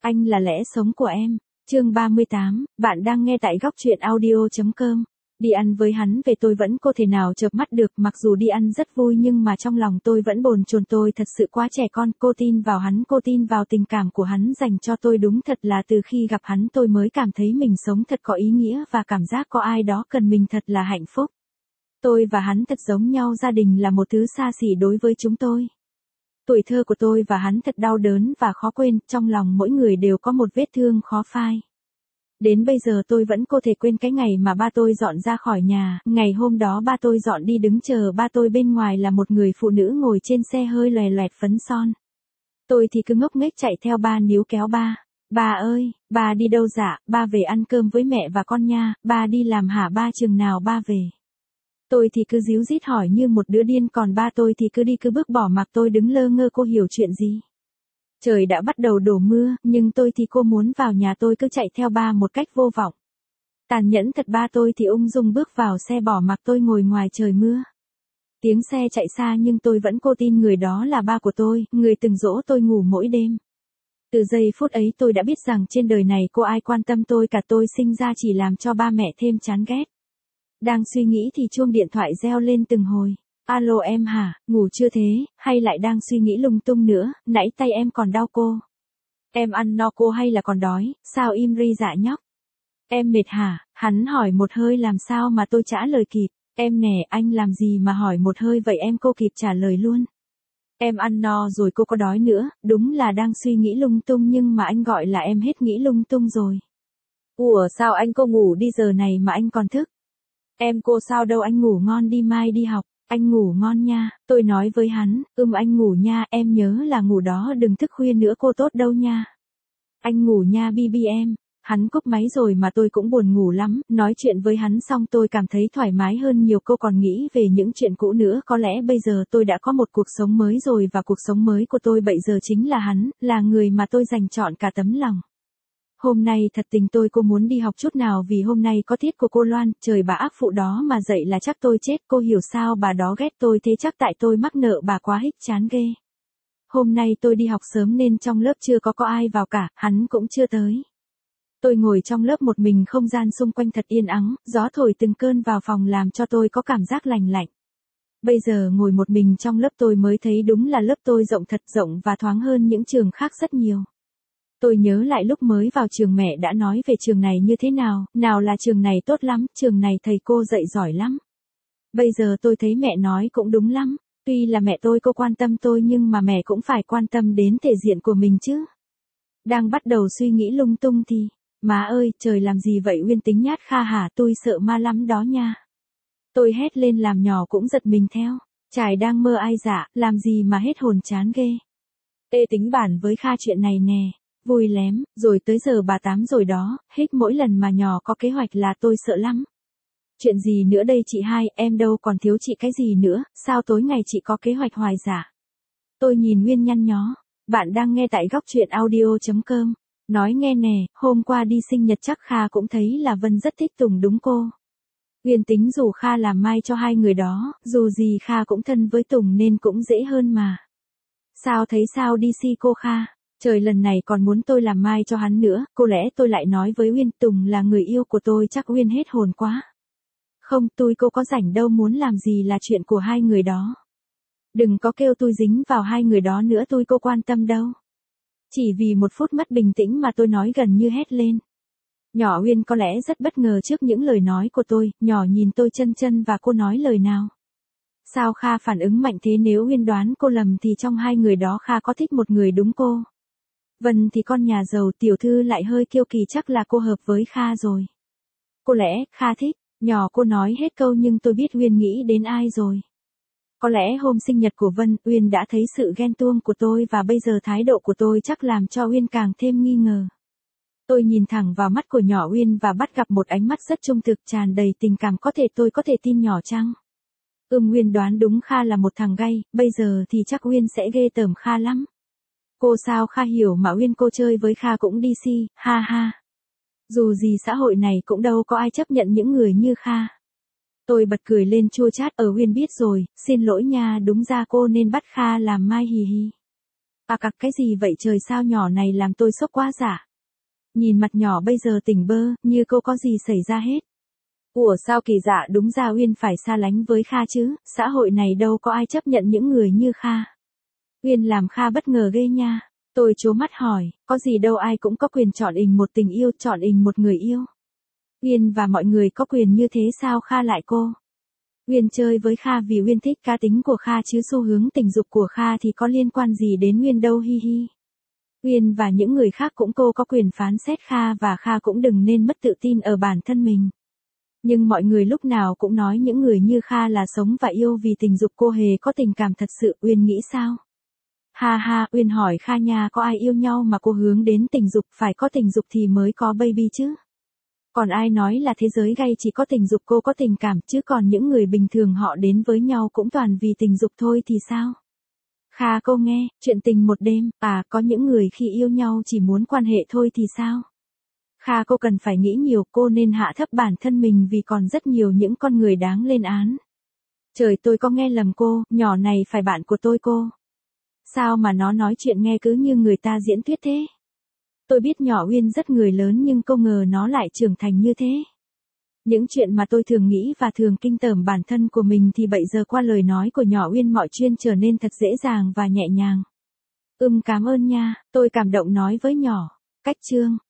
Anh là lẽ sống của em. Chương 38, bạn đang nghe tại góc truyện audio.com. Đi ăn với hắn về tôi vẫn không thể nào chợp mắt được, mặc dù đi ăn rất vui nhưng mà trong lòng tôi vẫn bồn chồn, tôi thật sự quá trẻ con, cô tin vào hắn, cô tin vào tình cảm của hắn dành cho tôi, đúng thật là từ khi gặp hắn tôi mới cảm thấy mình sống thật có ý nghĩa và cảm giác có ai đó cần mình thật là hạnh phúc. Tôi và hắn thật giống nhau, gia đình là một thứ xa xỉ đối với chúng tôi. Tuổi thơ của tôi và hắn thật đau đớn và khó quên, trong lòng mỗi người đều có một vết thương khó phai. Đến bây giờ tôi vẫn không thể quên cái ngày mà ba tôi dọn ra khỏi nhà, ngày hôm đó ba tôi dọn đi, đứng chờ ba tôi bên ngoài là một người phụ nữ ngồi trên xe hơi loè loẹt phấn son. Tôi thì cứ ngốc nghếch chạy theo ba, níu kéo ba. Ba ơi, ba đi đâu dạ? Ba về ăn cơm với mẹ và con nha. Ba đi làm hả ba, chừng nào ba về? Tôi thì cứ díu dít hỏi như một đứa điên, còn ba tôi thì cứ đi cứ bước bỏ mặc tôi đứng lơ ngơ, cô hiểu chuyện gì. Trời đã bắt đầu đổ mưa, nhưng tôi thì cô muốn vào nhà, tôi cứ chạy theo ba một cách vô vọng. Tàn nhẫn thật, ba tôi thì ung dung bước vào xe bỏ mặc tôi ngồi ngoài trời mưa. Tiếng xe chạy xa nhưng tôi vẫn cô tin người đó là ba của tôi, người từng dỗ tôi ngủ mỗi đêm. Từ giây phút ấy tôi đã biết rằng trên đời này cô ai quan tâm tôi cả, tôi sinh ra chỉ làm cho ba mẹ thêm chán ghét. Đang suy nghĩ thì chuông điện thoại reo lên từng hồi. Alo em hả, ngủ chưa thế, hay lại đang suy nghĩ lung tung nữa, nãy tay em còn đau cô. Em ăn no cô hay là còn đói, sao im ri dạ nhóc. Em mệt hả, hắn hỏi một hơi làm sao mà tôi trả lời kịp. Em nè, anh làm gì mà hỏi một hơi vậy em, cô kịp trả lời luôn. Em ăn no rồi, cô có đói nữa, đúng là đang suy nghĩ lung tung nhưng mà anh gọi là em hết nghĩ lung tung rồi. Ủa sao anh cô ngủ đi giờ này mà anh còn thức? Em cô sao đâu, anh ngủ ngon đi, mai đi học. Anh ngủ ngon nha, tôi nói với hắn, anh ngủ nha, em nhớ là ngủ đó, đừng thức khuya nữa, cô tốt đâu nha. Anh ngủ nha Bibi em. Hắn cúp máy rồi mà tôi cũng buồn ngủ lắm, nói chuyện với hắn xong tôi cảm thấy thoải mái hơn nhiều, cô còn nghĩ về những chuyện cũ nữa, có lẽ bây giờ tôi đã có một cuộc sống mới rồi và cuộc sống mới của tôi bây giờ chính là hắn, là người mà tôi dành trọn cả tấm lòng. Hôm nay thật tình tôi cô muốn đi học chút nào vì hôm nay có tiết của cô Loan, trời bà ác phụ đó mà dậy là chắc tôi chết, cô hiểu sao bà đó ghét tôi thế, chắc tại tôi mắc nợ bà quá, hích chán ghê. Hôm nay tôi đi học sớm nên trong lớp chưa có ai vào cả, hắn cũng chưa tới. Tôi ngồi trong lớp một mình, không gian xung quanh thật yên ắng, gió thổi từng cơn vào phòng làm cho tôi có cảm giác lành lạnh. Bây giờ ngồi một mình trong lớp tôi mới thấy đúng là lớp tôi rộng, thật rộng và thoáng hơn những trường khác rất nhiều. Tôi nhớ lại lúc mới vào trường mẹ đã nói về trường này như thế nào, nào là trường này tốt lắm, trường này thầy cô dạy giỏi lắm. Bây giờ tôi thấy mẹ nói cũng đúng lắm, tuy là mẹ tôi cô quan tâm tôi nhưng mà mẹ cũng phải quan tâm đến thể diện của mình chứ. Đang bắt đầu suy nghĩ lung tung thì, má ơi, trời làm gì vậy Uyên, tính nhát Kha hả, tôi sợ ma lắm đó nha. Tôi hét lên làm nhỏ cũng giật mình theo, Trải đang mơ ai dạ, làm gì mà hết hồn chán ghê. Ê tính bản với Kha chuyện này nè. Vui lém, rồi tới giờ bà tám rồi đó, hết mỗi lần mà nhỏ có kế hoạch là tôi sợ lắm. Chuyện gì nữa đây chị hai, em đâu còn thiếu chị cái gì nữa, sao tối ngày chị có kế hoạch hoài giả. Tôi nhìn Nguyên nhăn nhó, bạn đang nghe tại góc truyện audio.com. Nói nghe nè, hôm qua đi sinh nhật chắc Kha cũng thấy là Vân rất thích Tùng đúng cô. Nguyên tính rủ Kha làm mai cho hai người đó, dù gì Kha cũng thân với Tùng nên cũng dễ hơn mà. Sao thấy sao đi si cô Kha? Trời lần này còn muốn tôi làm mai cho hắn nữa, cô lẽ tôi lại nói với Uyên Tùng là người yêu của tôi, chắc Uyên hết hồn quá. Không, tôi cô có rảnh đâu, muốn làm gì là chuyện của hai người đó. Đừng có kêu tôi dính vào hai người đó nữa, tôi cô quan tâm đâu. Chỉ vì một phút mất bình tĩnh mà tôi nói gần như hét lên. Nhỏ Uyên có lẽ rất bất ngờ trước những lời nói của tôi, nhỏ nhìn tôi chân chân và cô nói lời nào. Sao Kha phản ứng mạnh thế, nếu Uyên đoán cô lầm thì trong hai người đó Kha có thích một người đúng cô. Vân thì con nhà giàu, tiểu thư lại hơi kiêu kỳ, chắc là cô hợp với Kha rồi. Cô lẽ Kha thích, nhỏ cô nói hết câu nhưng tôi biết Uyên nghĩ đến ai rồi. Có lẽ hôm sinh nhật của Vân, Uyên đã thấy sự ghen tuông của tôi và bây giờ thái độ của tôi chắc làm cho Uyên càng thêm nghi ngờ. Tôi nhìn thẳng vào mắt của nhỏ Uyên và bắt gặp một ánh mắt rất trung thực, tràn đầy tình cảm, tôi có thể tin nhỏ chăng? Uyên đoán đúng, Kha là một thằng gay, bây giờ thì chắc Uyên sẽ ghê tởm Kha lắm. Cô sao Kha hiểu mà Uyên, cô chơi với Kha cũng đi si, ha ha. Dù gì xã hội này cũng đâu có ai chấp nhận những người như Kha. Tôi bật cười lên chua chát, Uyên biết rồi, xin lỗi nha, đúng ra cô nên bắt Kha làm mai hì hì. Cặc cái gì vậy trời, sao nhỏ này làm tôi sốc quá dạ. Nhìn mặt nhỏ bây giờ tỉnh bơ, như cô có gì xảy ra hết. Ủa sao kỳ dạ, đúng ra Uyên phải xa lánh với Kha chứ, xã hội này đâu có ai chấp nhận những người như Kha. Uyên làm Kha bất ngờ ghê nha. Tôi trố mắt hỏi, có gì đâu, ai cũng có quyền chọn một tình yêu, chọn một người yêu. Uyên và mọi người có quyền như thế sao Kha lại cô? Uyên chơi với Kha vì Uyên thích cá tính của Kha chứ xu hướng tình dục của Kha thì có liên quan gì đến Uyên đâu, hi hi. Uyên và những người khác cũng cô có quyền phán xét Kha, và Kha cũng đừng nên mất tự tin ở bản thân mình. Nhưng mọi người lúc nào cũng nói những người như Kha là sống và yêu vì tình dục, cô hề có tình cảm thật sự, Uyên nghĩ sao? Ha ha, Uyên hỏi Kha nha, có ai yêu nhau mà cô hướng đến tình dục, phải có tình dục thì mới có baby chứ. Còn ai nói là thế giới gay chỉ có tình dục, cô có tình cảm, chứ còn những người bình thường họ đến với nhau cũng toàn vì tình dục thôi thì sao? Kha cô nghe, chuyện tình một đêm, có những người khi yêu nhau chỉ muốn quan hệ thôi thì sao? Kha cô cần phải nghĩ nhiều, cô nên hạ thấp bản thân mình vì còn rất nhiều những con người đáng lên án. Trời, tôi có nghe lầm cô, nhỏ này phải bạn của tôi cô. Sao mà nó nói chuyện nghe cứ như người ta diễn thuyết thế? Tôi biết nhỏ Uyên rất người lớn nhưng không ngờ nó lại trưởng thành như thế. Những chuyện mà tôi thường nghĩ và thường kinh tởm bản thân của mình thì bây giờ qua lời nói của nhỏ Uyên mọi chuyện trở nên thật dễ dàng và nhẹ nhàng. Cảm ơn nha, tôi cảm động nói với nhỏ. Cách chương